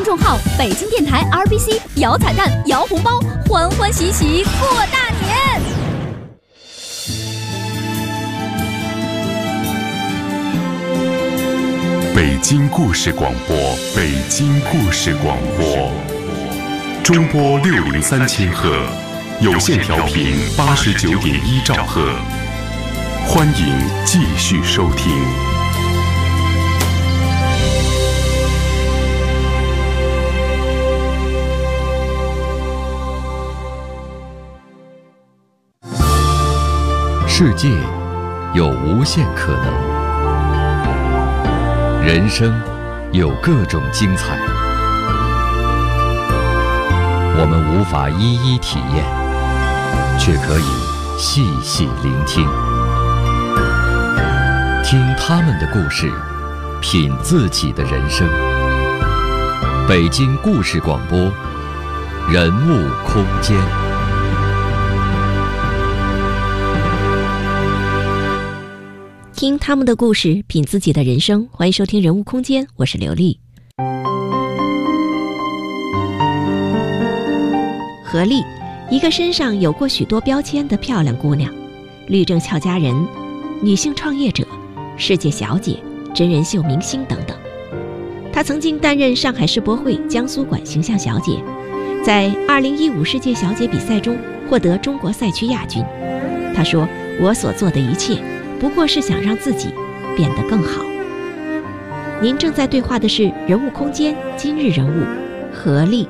众号北京电台 RBC 摇彩蛋、摇红包，欢欢喜喜过大年。 北京故事广播，北京故事广播，中波603千赫，有线调频89.1兆赫，欢迎继续收听。 世界有无限可能，人生有各种精彩，我们无法一一体验，却可以细细聆听，听他们的故事，品自己的人生。北京故事广播，人物空间。 听他们的故事，品自己的人生。欢迎收听人物空间，我是刘丽。何丽，一个身上有过许多标签的漂亮姑娘，律政俏佳人、女性创业者、世界小姐、真人秀明星等等。她曾经担任上海世博会江苏馆形象小姐，在2015世界小姐比赛中获得中国赛区亚军。她说：“我所做的一切不过是想让自己变得更好。”您正在对话的是人物空间今日人物何丽。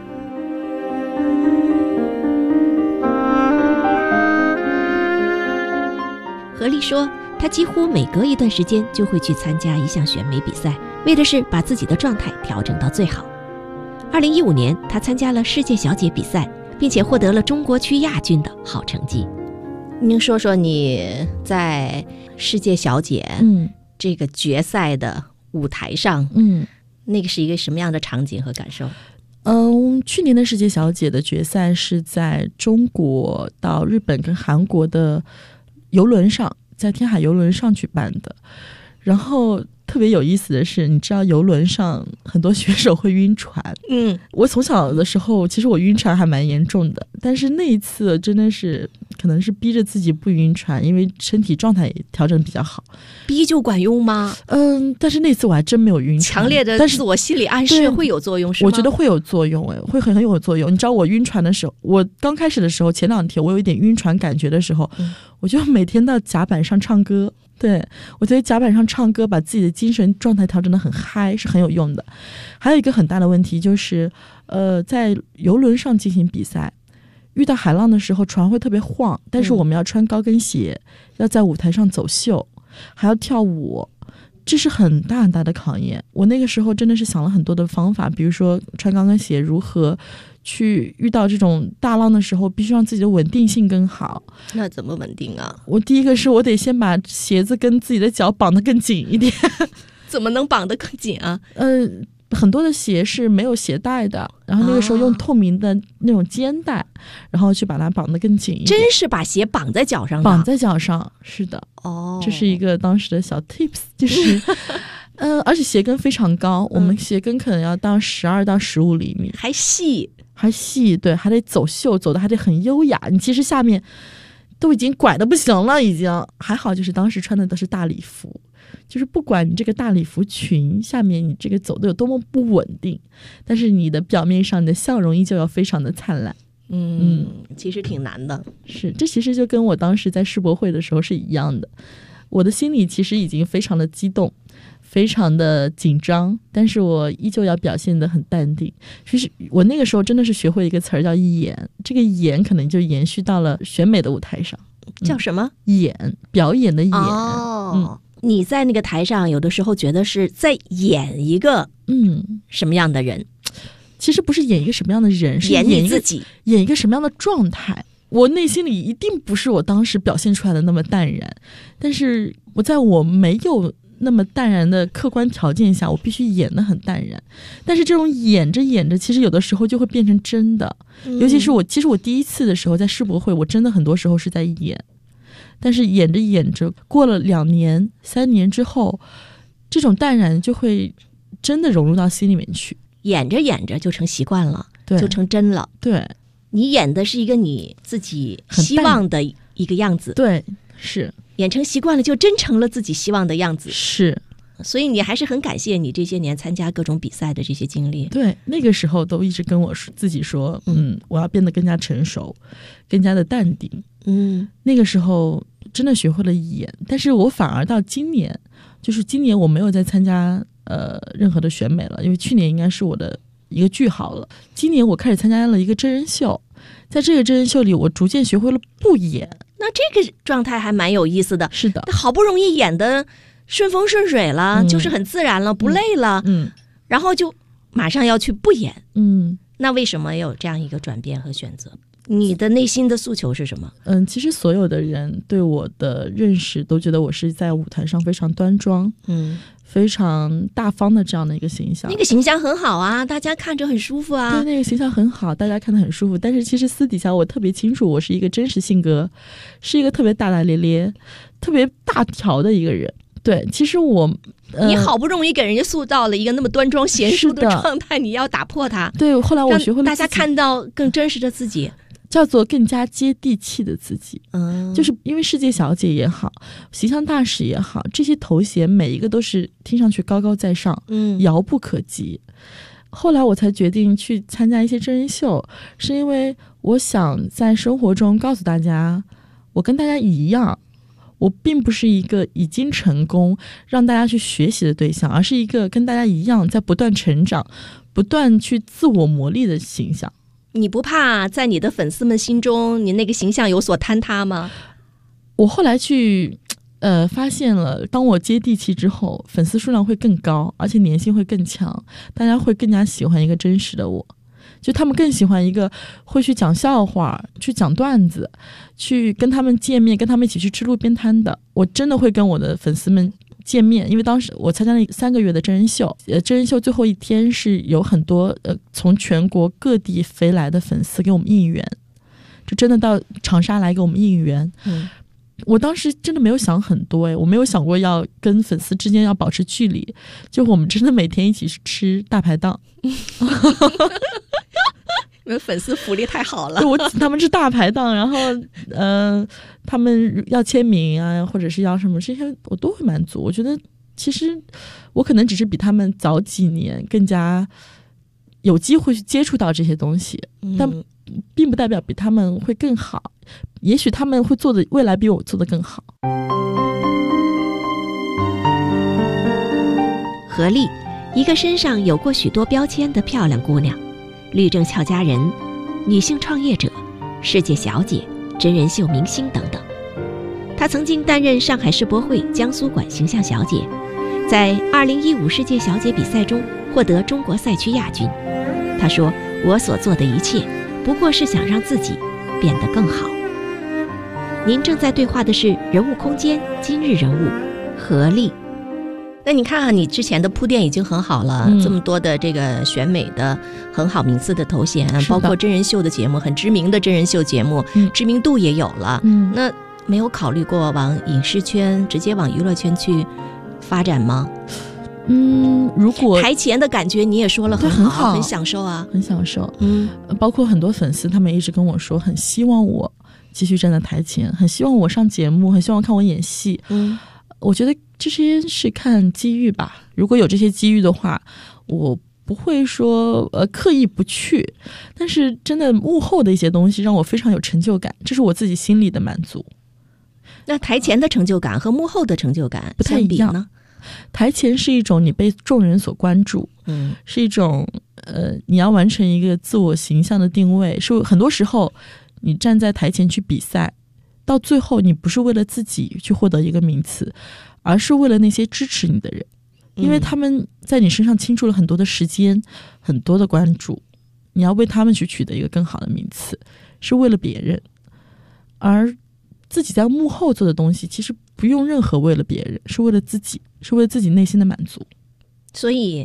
何丽说，她几乎每隔一段时间就会去参加一项选美比赛，为的是把自己的状态调整到最好。2015年，她参加了世界小姐比赛，并且获得了中国区亚军的好成绩。您说说你在世界小姐这个决赛的舞台上，那个是一个什么样的场景和感受？ 去年的世界小姐的决赛是在中国到日本跟韩国的邮轮上，在天海邮轮上举办的。然后特别有意思的是，你知道邮轮上很多选手会晕船。我从小的时候其实我晕船还蛮严重的，但是那一次真的是可能是逼着自己不晕船，因为身体状态也调整比较好。 逼就管用吗？ 但是那次我还真没有晕船。 强烈的自我心理暗示会有作用是吗？ 我觉得会有作用，会很有作用。你知道我晕船的时候，我刚开始的时候前2天我有一点晕船感觉的时候，我就每天到甲板上唱歌。对，我觉得甲板上唱歌把自己的精神状态调整得很嗨是很有用的。还有一个很大的问题就是，在邮轮上进行比赛，遇到海浪的时候船会特别晃，但是我们要穿高跟鞋，要在舞台上走秀，还要跳舞，这是很大很大的考验。我那个时候真的是想了很多的方法，比如说穿高跟鞋如何去遇到这种大浪的时候必须让自己的稳定性更好。 那怎么稳定啊？ 我第一个是我得先把鞋子跟自己的脚绑得更紧一点。 怎么能绑得更紧啊？ 很多的鞋是没有鞋带的，然后那个时候用透明的那种肩带，然后去把它绑得更紧一点。 真是把鞋绑在脚上？ 绑在脚上，是的。这是一个当时的小 tips， 就是而且鞋跟非常高，我们鞋跟可能要到12到15厘米， 还细， 对，还得走秀，走的还得很优雅。你其实下面都已经拐得不行了，已经还好，就是当时穿的都是大礼服，就是不管你这个大礼服裙下面你这个走的有多么不稳定，但是你的表面上你的笑容依旧要非常的灿烂。 其实挺难的。 是，这其实就跟我当时在世博会的时候是一样的，我的心里其实已经非常的激动，非常的紧张，但是我依旧要表现得很淡定。其实我那个时候真的是学会一个词儿叫演，这个演可能就延续到了选美的舞台上。 叫什么？ 演，表演的演。 你在那个台上有的时候觉得是在演一个什么样的人？ 其实不是演一个什么样的人，是演你自己， 演一个什么样的状态。我内心里一定不是我当时表现出来的那么淡然，但是我在我没有那么淡然的客观条件下，我必须演得很淡然。但是这种演着演着，其实有的时候就会变成真的。尤其是其实我第一次的时候在世博会，我真的很多时候是在演，但是演着演着，过了2年3年之后，这种淡然就会真的融入到心里面去。 演着演着就成习惯了， 对， 就成真了。 对， 你演的是一个你自己希望的一个样子， 对，是演成习惯了就真成了自己希望的样子， 是。 所以你还是很感谢你这些年参加各种比赛的这些经历。 对，那个时候都一直跟我说自己说，我要变得更加成熟，更加的淡定。那个时候真的学会了演，但是我反而到今年，就是今年我没有再参加任何的选美了，因为去年应该是我的一个句号了。今年我开始参加了一个真人秀，在这个真人秀里，我逐渐学会了不演。 那这个状态还蛮有意思的。 是的， 好不容易演的顺风顺水了，就是很自然了，不累了，然后就马上要去不演。那为什么有这样一个转变和选择？你的内心的诉求是什么？ 其实所有的人对我的认识都觉得我是在舞台上非常端庄，非常大方的这样的一个形象。 那个形象很好啊，大家看着很舒服啊。 对，那个形象很好，大家看得很舒服。但是其实私底下我特别清楚，我是一个真实性格，是一个特别大大咧咧、特别大条的一个人。对，其实你好不容易给人家塑造了一个那么端庄贤淑的状态，你要打破它。 对，后来我学会了大家看到更真实的自己， 叫做更加接地气的自己。就是因为世界小姐也好，形象大使也好，这些头衔每一个都是听上去高高在上，遥不可及。后来我才决定去参加一些真人秀，是因为我想在生活中告诉大家，我跟大家一样，我并不是一个已经成功让大家去学习的对象，而是一个跟大家一样在不断成长、不断去自我磨砺的形象。 你不怕在你的粉丝们心中你那个形象有所坍塌吗？ 我后来去发现了，当我接地气之后，粉丝数量会更高，而且粘性会更强，大家会更加喜欢一个真实的我。就他们更喜欢一个会去讲笑话、去讲段子、去跟他们见面、跟他们一起去吃路边摊的。我真的会跟我的粉丝们见面，因为当时我参加了3个月的真人秀，真人秀最后一天是有很多从全国各地飞来的粉丝给我们应援，就真的到长沙来给我们应援。我当时真的没有想很多，我没有想过要跟粉丝之间要保持距离，就我们真的每天一起去吃大排档。 你们粉丝福利太好了。 对，我请他们吃大排档，然后他们要签名啊，或者是要什么，这些我都会满足。我觉得其实我可能只是比他们早几年更加有机会去接触到这些东西，但并不代表比他们会更好，也许他们会做的未来比我做的更好。 何丽，一个身上有过许多标签的漂亮姑娘，律政俏佳人、女性创业者、世界小姐、真人秀明星等等。她曾经担任上海世博会江苏馆形象小姐，在2015世界小姐比赛中获得中国赛区亚军。她说：“我所做的一切，不过是想让自己变得更好。”您正在对话的是人物空间今日人物何丽。那你看你之前的铺垫已经很好了，这么多的这个选美的很好名次的头衔，包括真人秀的节目，很知名的真人秀节目，知名度也有了。那没有考虑过往影视圈直接往娱乐圈去发展吗？ 如果台前的感觉你也说了很好，很享受啊， 很享受。包括很多粉丝他们一直跟我说，很希望我继续站在台前，很希望我上节目，很希望看我演戏。我觉得这些是看机遇吧，如果有这些机遇的话，我不会说刻意不去，但是真的幕后的一些东西让我非常有成就感，这是我自己心里的满足。 那台前的成就感和幕后的成就感不太一样呢？台前是一种你被众人所关注，是一种你要完成一个自我形象的定位，是很多时候你站在台前去比赛，到最后你不是为了自己去获得一个名次，而是为了那些支持你的人，因为他们在你身上倾注了很多的时间，很多的关注，你要为他们去取得一个更好的名次，是为了别人。而自己在幕后做的东西其实不用任何为了别人，是为了自己，是为了自己内心的满足。 所以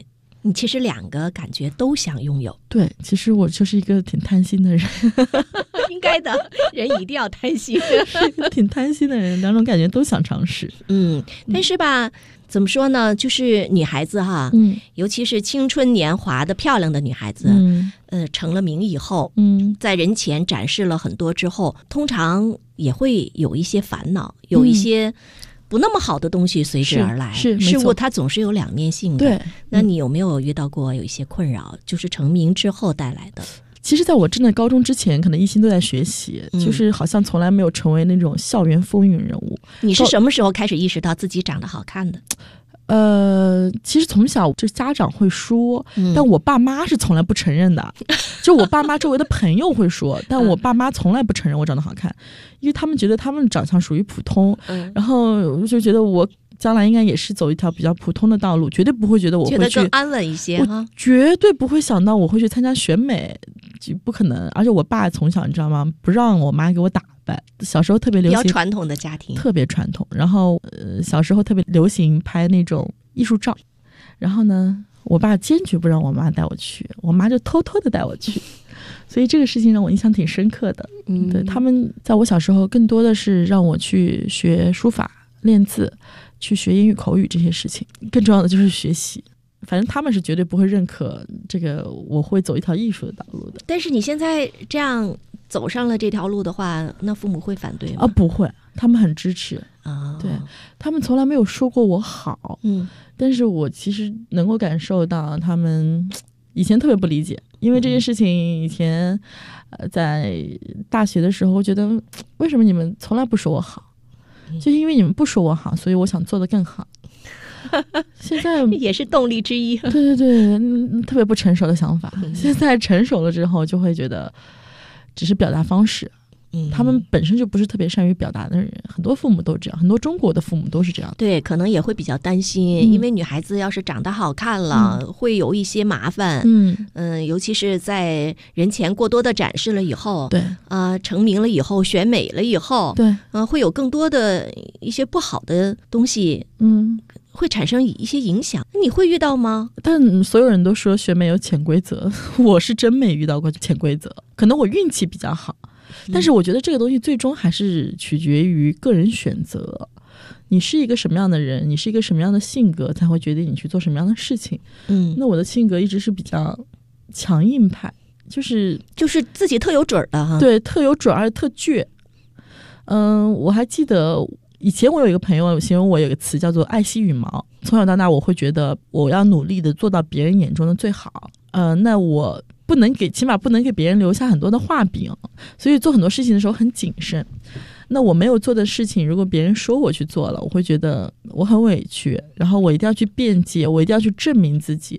你其实两个感觉都想拥有。 对，其实我就是一个挺贪心的人。 应该的，人一定要贪心。 是一个挺贪心的人，两种感觉都想尝试。 但是吧，怎么说呢，就是女孩子哈，尤其是青春年华的漂亮的女孩子，成了名以后，在人前展示了很多之后，通常也会有一些烦恼，有一些不那么好的东西随之而来。 是事物它总是有两面性的。 对， 那你有没有遇到过有一些困扰，就是成名之后带来的？ 其实在我真的高中之前，可能一心都在学习，就是好像从来没有成为那种校园风云人物。 你是什么时候开始意识到自己长得好看的？ 其实从小就家长会说，但我爸妈是从来不承认的。就我爸妈周围的朋友会说，但我爸妈从来不承认我长得好看，因为他们觉得他们长相属于普通，然后我就觉得我将来应该也是走一条比较普通的道路，绝对不会觉得我会去， 觉得更安稳一些哈。 绝对不会想到我会去参加选美，不可能。而且我爸从小你知道吗，不让我妈给我打扮，小时候特别流行， 比较传统的家庭， 特别传统。然后小时候特别流行拍那种艺术照，然后呢，我爸坚决不让我妈带我去，我妈就偷偷的带我去。所以这个事情让我印象挺深刻的。对，他们在我小时候更多的是让我去学书法、练字，去学英语口语这些事情，更重要的就是学习。反正他们是绝对不会认可这个我会走一条艺术的道路的。 但是你现在这样走上了这条路的话，那父母会反对吗？ 不会，他们很支持。对，他们从来没有说过我好。但是我其实能够感受到他们以前特别不理解，因为这件事情以前在大学的时候，我觉得为什么你们从来不说我好，就是因为你们不说我好，所以我想做得更好。现在也是动力之一。 对，特别不成熟的想法。现在成熟了之后，就会觉得只是表达方式。他们本身就不是特别善于表达的人，很多父母都这样，很多中国的父母都是这样。 对，可能也会比较担心，因为女孩子要是长得好看了，会有一些麻烦。尤其是在人前过多的展示了以后， 对成名了以后，选美了以后， 对， 会有更多的一些不好的东西，会产生一些影响。你会遇到吗？ 但所有人都说选美有潜规则，我是真没遇到过潜规则，可能我运气比较好。但是我觉得这个东西最终还是取决于个人选择，你是一个什么样的人，你是一个什么样的性格，才会决定你去做什么样的事情。那我的性格一直是比较强硬派，就是自己特有准的哈。 对，特有准而且特倔。我还记得以前我有一个朋友形容我有个词叫做爱惜羽毛，从小到大我会觉得我要努力的做到别人眼中的最好。那我起码不能给别人留下很多的画饼，所以做很多事情的时候很谨慎。那我没有做的事情，如果别人说我去做了，我会觉得我很委屈，然后我一定要去辩解，我一定要去证明自己。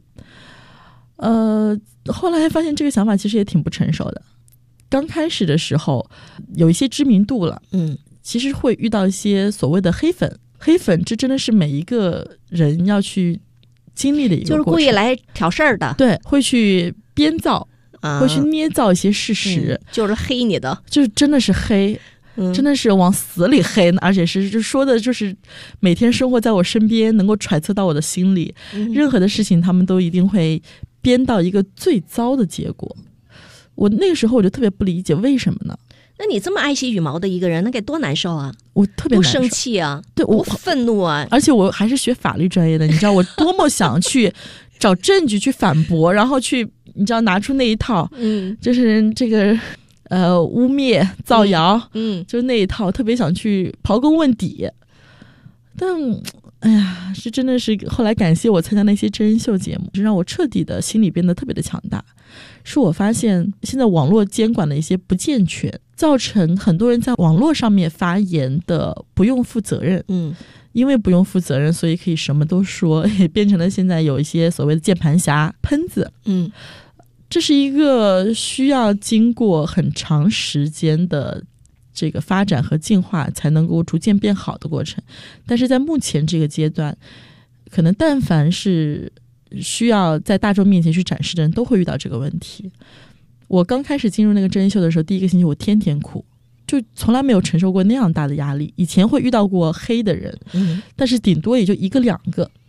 后来发现这个想法其实也挺不成熟的。刚开始的时候有一些知名度了，其实会遇到一些所谓的黑粉，这真的是每一个人要去经历的一个过程， 就是故意来挑事儿的。对， 会去编造，会去捏造一些事实， 就是黑你的， 就是真的是黑，真的是往死里黑呢，而且是就说的就是每天生活在我身边，能够揣测到我的心里，任何的事情他们都一定会编到一个最糟的结果。我那个时候我就特别不理解为什么呢？ 那你这么爱惜羽毛的一个人，那该多难受啊！ 我特别难受， 多生气啊！ 对，我愤怒啊！ 而且我还是学法律专业的，你知道我多么想去找证据去反驳，然后去你知道拿出那一套，就是这个污蔑、造谣，就是那一套，特别想去刨根问底。但哎呀，是真的是后来感谢我参加那些真人秀节目，就让我彻底的心里变得特别的强大。是我发现现在网络监管的一些不健全，造成很多人在网络上面发言的不用负责任。因为不用负责任，所以可以什么都说，也变成了现在有一些所谓的键盘侠、喷子。这是一个需要经过很长时间的这个发展和进化才能够逐渐变好的过程。但是在目前这个阶段，可能但凡是需要在大众面前去展示的人都会遇到这个问题。我刚开始进入那个真人秀的时候，第一个星期我天天哭，就从来没有承受过那样大的压力。以前会遇到过黑的人，但是顶多也就一个两个，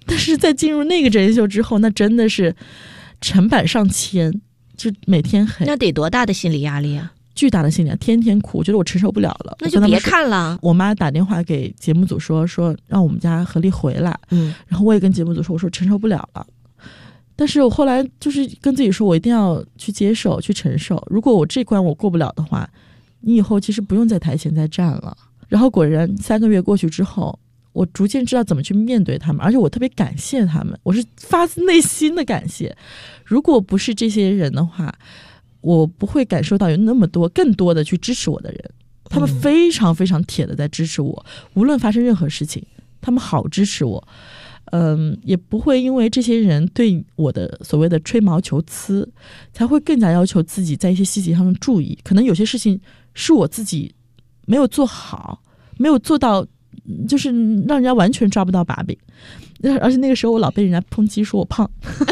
但是在进入那个真人秀之后，那真的是成百上千，就每天黑。 那得多大的心理压力啊！ 巨大的心理，天天哭，我觉得我承受不了了， 那就别看了。 我妈打电话给节目组说让我们家何丽回来，然后我也跟节目组说，我说承受不了了。但是我后来就是跟自己说，我一定要去接受，去承受。如果我这关我过不了的话，你以后其实不用在台前再站了。然后果然3个月过去之后，我逐渐知道怎么去面对他们，而且我特别感谢他们，我是发自内心的感谢。如果不是这些人的话，我不会感受到有那么多更多的去支持我的人，他们非常非常铁的在支持我，无论发生任何事情，他们好支持我。也不会因为这些人对我的所谓的吹毛求疵，才会更加要求自己在一些细节上的注意。可能有些事情是我自己没有做好，没有做到，就是让人家完全抓不到把柄。而且那个时候我老被人家抨击说我胖。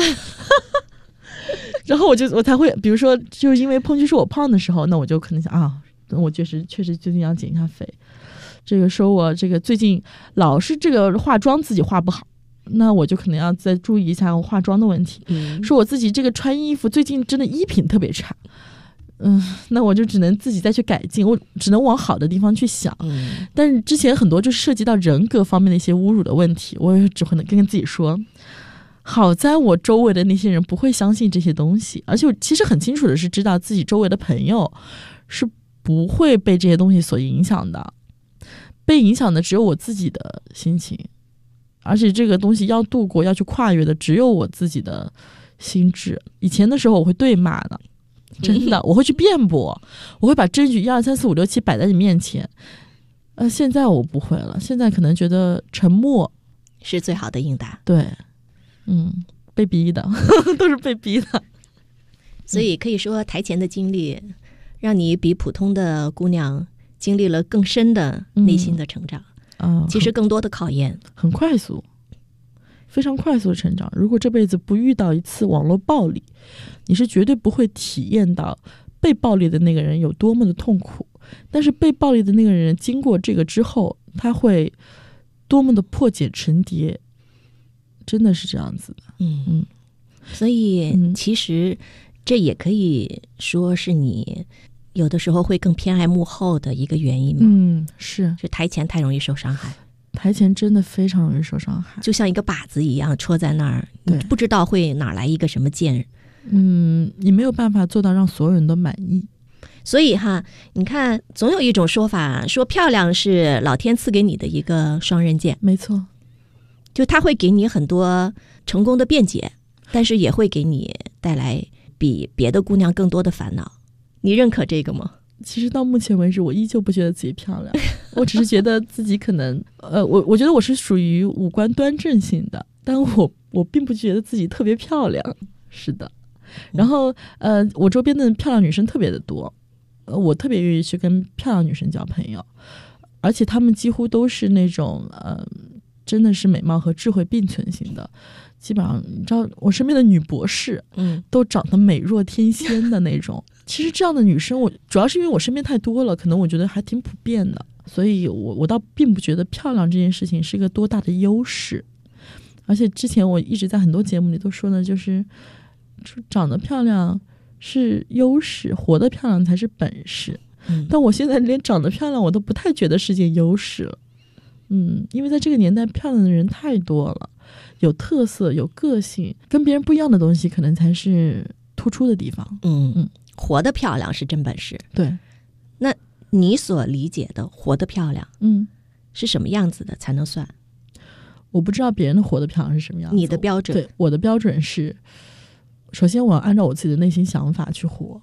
然后我才会，比如说，就是因为抨击说我胖的时候，那我就可能想啊，我确实最近要减一下肥。这个说我这个最近老是这个化妆自己化不好，那我就可能要再注意一下我化妆的问题。说我自己这个穿衣服最近真的衣品特别差，那我就只能自己再去改进，我只能往好的地方去想。但是之前很多就是涉及到人格方面的一些侮辱的问题，我也只会能跟自己说。好在我周围的那些人不会相信这些东西，而且我其实很清楚的是知道自己周围的朋友是不会被这些东西所影响的，被影响的只有我自己的心情，而且这个东西要度过要去跨越的只有我自己的心智。以前的时候我会对骂的，真的，我会去辩驳，我会把证据1、2、3、4、5、6、7摆在你面前。现在我不会了，现在可能觉得沉默是最好的应答。 对。被逼的都是被逼的， 所以可以说台前的经历让你比普通的姑娘经历了更深的内心的成长。其实更多的考验很快速，非常快速的成长。如果这辈子不遇到一次网络暴力，你是绝对不会体验到被暴力的那个人有多么的痛苦，但是被暴力的那个人经过这个之后，他会多么的破茧成蝶，真的是这样子的。 所以其实这也可以说是你有的时候会更偏爱幕后的一个原因嘛。是台前太容易受伤害， 台前真的非常容易受伤害， 就像一个靶子一样戳在那儿，你不知道会哪来一个什么箭。 你没有办法做到让所有人都满意。 所以你看总有一种说法说漂亮是老天赐给你的一个双刃剑。 没错， 就他会给你很多成功的辩解，但是也会给你带来比别的姑娘更多的烦恼。你认可这个吗？ 其实到目前为止我依旧不觉得自己漂亮，我只是觉得自己可能我觉得我是属于五官端正型的，但我并不觉得自己特别漂亮。是的，然后我周边的漂亮女生特别的多，我特别愿意去跟漂亮女生交朋友，而且她们几乎都是那种真的是美貌和智慧并存型的。基本上你知道我身边的女博士都长得美若天仙的那种。其实这样的女生我主要是因为我身边太多了，可能我觉得还挺普遍的，所以我倒并不觉得漂亮这件事情是一个多大的优势。而且之前我一直在很多节目里都说呢，就是长得漂亮是优势，活得漂亮才是本事。但我现在连长得漂亮我都不太觉得是件优势了。因为在这个年代漂亮的人太多了，有特色有个性跟别人不一样的东西可能才是突出的地方。 活得漂亮是真本事。 对， 那你所理解的活得漂亮是什么样子的才能算？ 我不知道别人的活得漂亮是什么样子。 你的标准？ 对，我的标准是首先我要按照我自己的内心想法去活。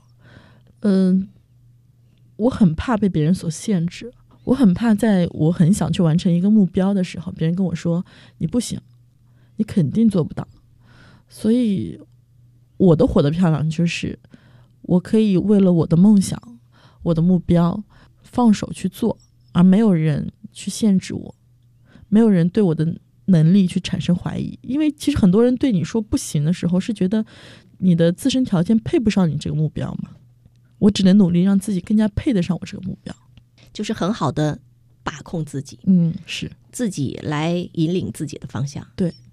我很怕被别人所限制，我很怕在我很想去完成一个目标的时候，别人跟我说你不行，你肯定做不到。所以我的活得漂亮就是我可以为了我的梦想我的目标放手去做，而没有人去限制我，没有人对我的能力去产生怀疑。因为其实很多人对你说不行的时候是觉得你的自身条件配不上你这个目标嘛。我只能努力让自己更加配得上我这个目标， 就是很好的把控自己。 是自己来引领自己的方向。 对，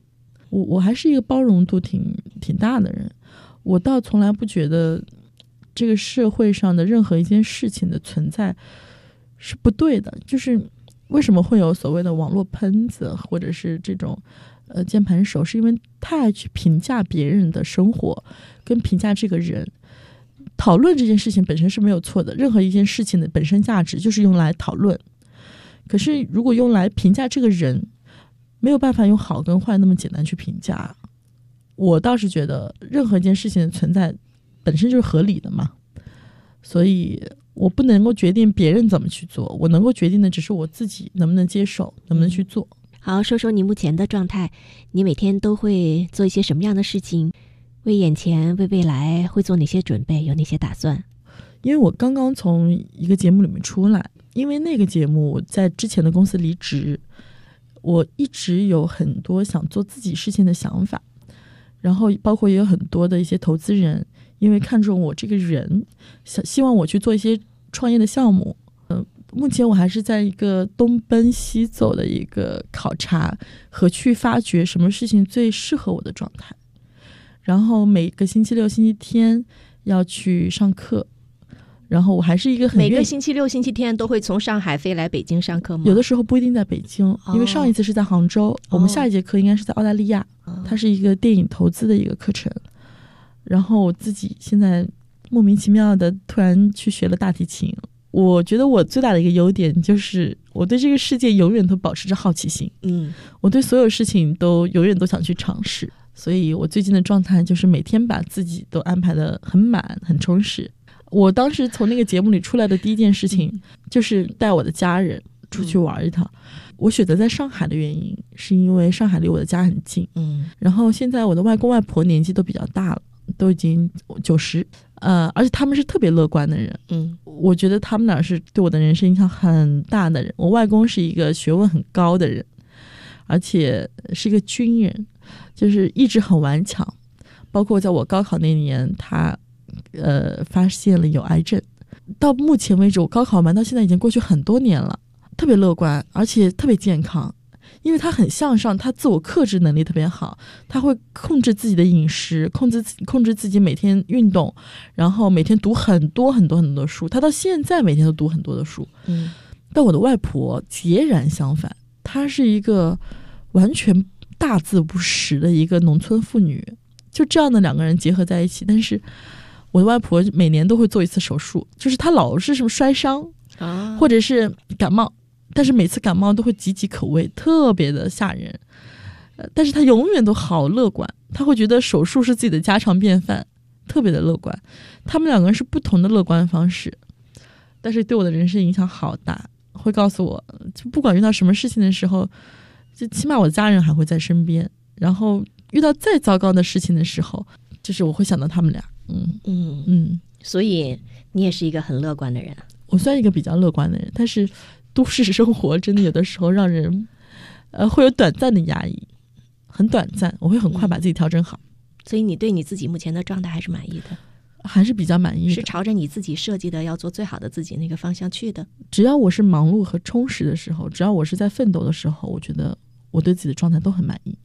我还是一个包容度挺大的人，我倒从来不觉得这个社会上的任何一件事情的存在是不对的。就是为什么会有所谓的网络喷子或者是这种键盘手，是因为太爱去评价别人的生活跟评价这个人。讨论这件事情本身是没有错的，任何一件事情的本身价值就是用来讨论，可是如果用来评价这个人，没有办法用好跟坏那么简单去评价。我倒是觉得任何一件事情的存在本身就是合理的嘛，所以我不能够决定别人怎么去做，我能够决定的只是我自己能不能接受，能不能去做。 好，说说你目前的状态，你每天都会做一些什么样的事情？为眼前为未来会做哪些准备，有哪些打算？ 因为我刚刚从一个节目里面出来，因为那个节目我在之前的公司离职，我一直有很多想做自己事情的想法，然后包括也有很多的一些投资人因为看中我这个人，希望我去做一些创业的项目。目前我还是在一个东奔西走的一个考察和去发掘什么事情最适合我的状态。然后每个星期六星期天要去上课，然后我还是一个每个星期六星期天都会从上海飞来北京上课吗？ 有的时候不一定在北京，因为上一次是在杭州，我们下一节课应该是在澳大利亚，它是一个电影投资的一个课程。然后我自己现在莫名其妙的突然去学了大提琴。我觉得我最大的一个优点就是我对这个世界永远都保持着好奇心，我对所有事情都永远都想去尝试。所以我最近的状态就是每天把自己都安排得很满很充实。我当时从那个节目里出来的第一件事情就是带我的家人出去玩一趟。我选择在上海的原因是因为上海离我的家很近，然后现在我的外公外婆年纪都比较大了，都已经90，而且他们是特别乐观的人，我觉得他们俩是对我的人生影响很大的人。我外公是一个学问很高的人，而且是一个军人，就是意志很顽强。包括在我高考那年，他发现了有癌症。到目前为止，我高考完到现在已经过去很多年了，特别乐观，而且特别健康。因为他很向上，他自我克制能力特别好，他会控制自己的饮食，控制自己每天运动，然后每天读很多很多很多书。他到现在每天都读很多的书。但我的外婆截然相反，她是一个完全大字不识的一个农村妇女，就这样的两个人结合在一起。但是我的外婆每年都会做一次手术，就是她老是什么摔伤或者是感冒，但是每次感冒都会岌岌可危，特别的吓人。但是她永远都好乐观，她会觉得手术是自己的家常便饭，特别的乐观。他们两个人是不同的乐观方式，但是对我的人生影响好大。会告诉我，就不管遇到什么事情的时候，就起码我的家人还会在身边。然后遇到再糟糕的事情的时候，就是我会想到他们俩。 所以你也是一个很乐观的人。 我算一个比较乐观的人，但是都市生活真的有的时候让人会有短暂的压抑，很短暂，我会很快把自己调整好。 所以你对你自己目前的状态还是满意的？ 还是比较满意的， 是朝着你自己设计的要做最好的自己那个方向去的。 只要我是忙碌和充实的时候，只要我是在奋斗的时候，我觉得我对自己的状态都很满意。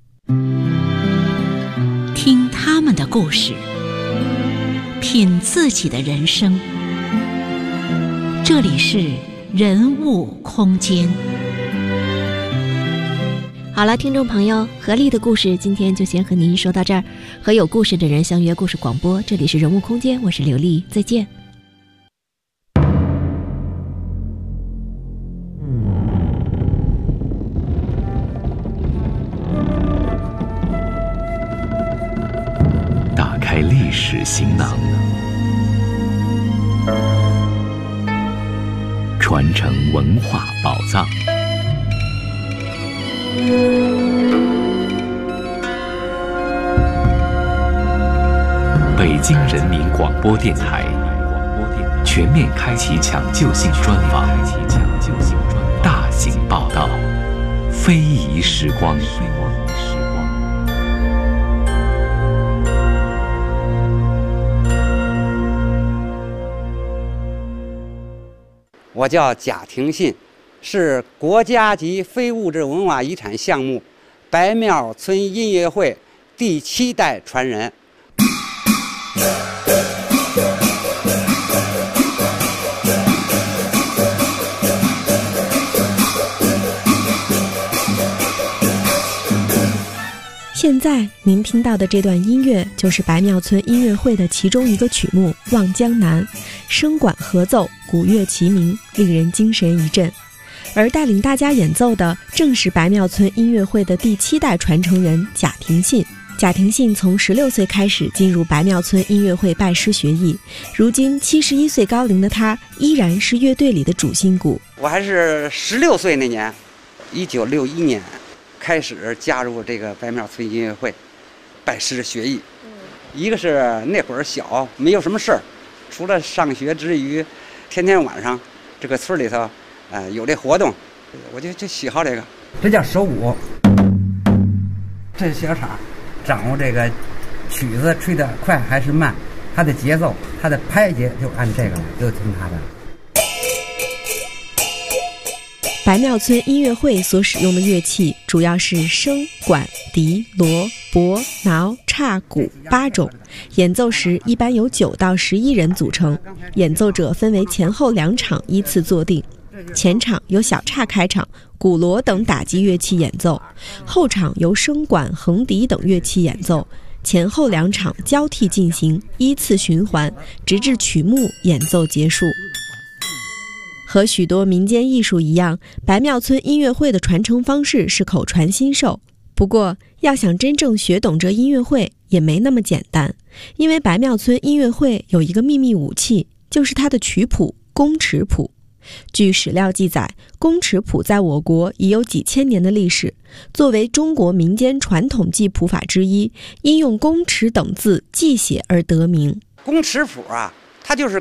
听他们的故事，品自己的人生。这里是人物空间。 好了，听众朋友，何丽的故事今天就先和您说到这儿。和有故事的人相约故事广播，这里是人物空间，我是刘丽，再见。 打开历史行囊，传承文化宝藏。北京人民广播电台全面开启抢救性专访，大型报道，非遗时光。 我叫贾廷信，是国家级非物质文化遗产项目白庙村音乐会第7代传人。 现在您听到的这段音乐就是白庙村音乐会的其中一个曲目《望江南》，声管合奏，鼓乐齐鸣，令人精神一振。而带领大家演奏的正是白庙村音乐会的第7代传承人贾廷信。贾廷信从16岁开始进入白庙村音乐会拜师学艺，如今71岁高龄的他依然是乐队里的主心骨。 我还是16岁那年，1961年开始加入这个白庙村音乐会，拜师学艺。一个是那会儿小，没有什么事儿，除了上学之余，天天晚上这个村里头，有这活动，我就喜好这个。这叫手舞，这是小场，掌握这个曲子吹得快还是慢，它的节奏，它的拍节就按这个，就听它的。 白庙村音乐会所使用的乐器主要是笙、管、笛、锣、钹、挠、叉、鼓8种，演奏时一般由9到11人组成，演奏者分为前后2场依次坐定。前场由小叉开场，鼓锣等打击乐器演奏，后场由笙管、横笛等乐器演奏，前后2场交替进行，依次循环，直至曲目演奏结束。和许多民间艺术一样，白庙村音乐会的传承方式是口传心授。不过，要想真正学懂这音乐会也没那么简单，因为白庙村音乐会有一个秘密武器，就是它的曲谱宫尺谱。据史料记载，宫尺谱在我国已有几千年的历史，作为中国民间传统记谱法之一，因用宫尺等字记写而得名。 宫尺谱啊，它就是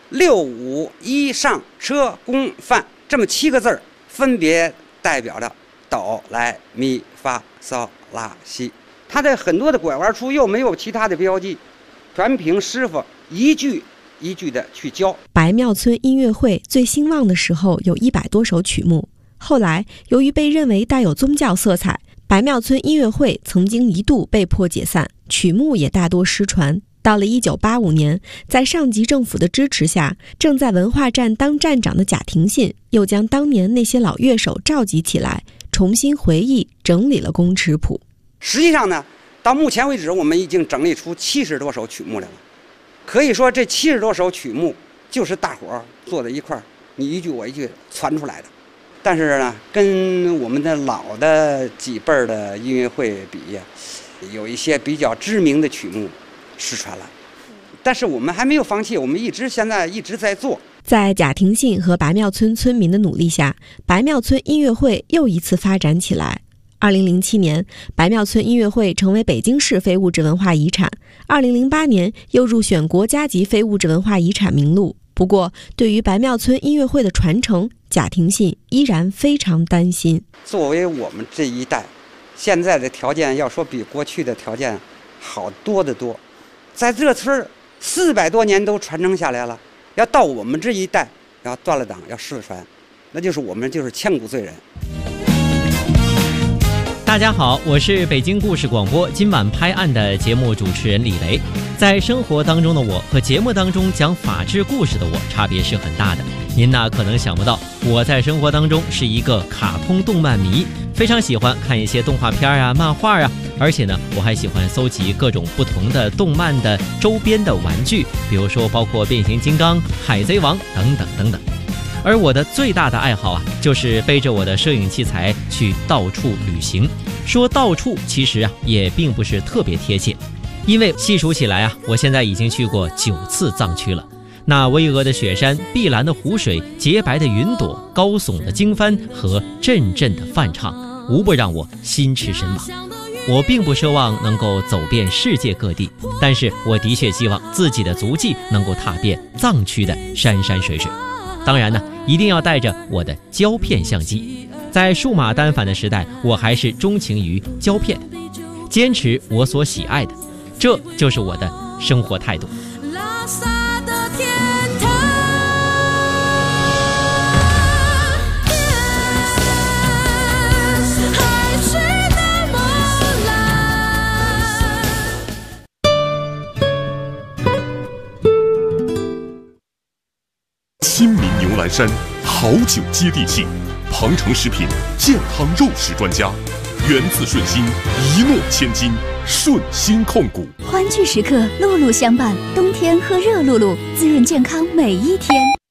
6、5、1上车宫范这么7个字儿，分别代表着哆来咪发嗦拉西。它的很多的拐弯处又没有其他的标记，全凭师傅一句一句的去教。 白庙村音乐会最兴旺的时候有100多首曲目，后来由于被认为带有宗教色彩，白庙村音乐会曾经一度被迫解散，曲目也大多失传。到了1985年，在上级政府的支持下，正在文化站当站长的贾廷信又将当年那些老乐手召集起来，重新回忆整理了宫尺谱。 实际上呢，到目前为止，我们已经整理出70多首曲目来了。可以说，这70多首曲目就是大伙儿坐在一块儿，你一句我一句传出来的。但是呢，跟我们的老的几辈儿的音乐会比，有一些比较知名的曲目失传了，但是我们还没有放弃，我们现在一直在做。 在贾廷信和白庙村村民的努力下，白庙村音乐会又一次发展起来。2007年，白庙村音乐会成为北京市非物质文化遗产，2008年又入选国家级非物质文化遗产名录。不过，对于白庙村音乐会的传承，贾廷信依然非常担心。 作为我们这一代，现在的条件要说比过去的条件好多得多。在这村400多年都传承下来了，要到我们这一代要断了档，要失传，那就是我们就是千古罪人。 大家好，我是北京故事广播今晚拍案的节目主持人李雷。在生活当中的我和节目当中讲法治故事的我差别是很大的。您呢可能想不到，我在生活当中是一个卡通动漫迷，非常喜欢看一些动画片啊、漫画啊，而且呢我还喜欢搜集各种不同的动漫的周边的玩具，比如说包括变形金刚、海贼王等等等等。而我的最大的爱好啊，就是背着我的摄影器材去到处旅行。说到处其实啊也并不是特别贴切，因为细数起来啊，我现在已经去过9次藏区了。那巍峨的雪山、碧蓝的湖水、洁白的云朵、高耸的经幡和阵阵的梵唱，无不让我心驰神往。我并不奢望能够走遍世界各地，但是我的确希望自己的足迹能够踏遍藏区的山山水水。当然呢，一定要带着我的胶片相机。在数码单反的时代，我还是钟情于胶片，坚持我所喜爱的，这就是我的生活态度。 钟南山，好酒接地气。鹏程食品健康肉食专家，源自顺心，一诺千金，顺心控股。 欢聚时刻，露露相伴，冬天喝热露露，滋润健康每一天。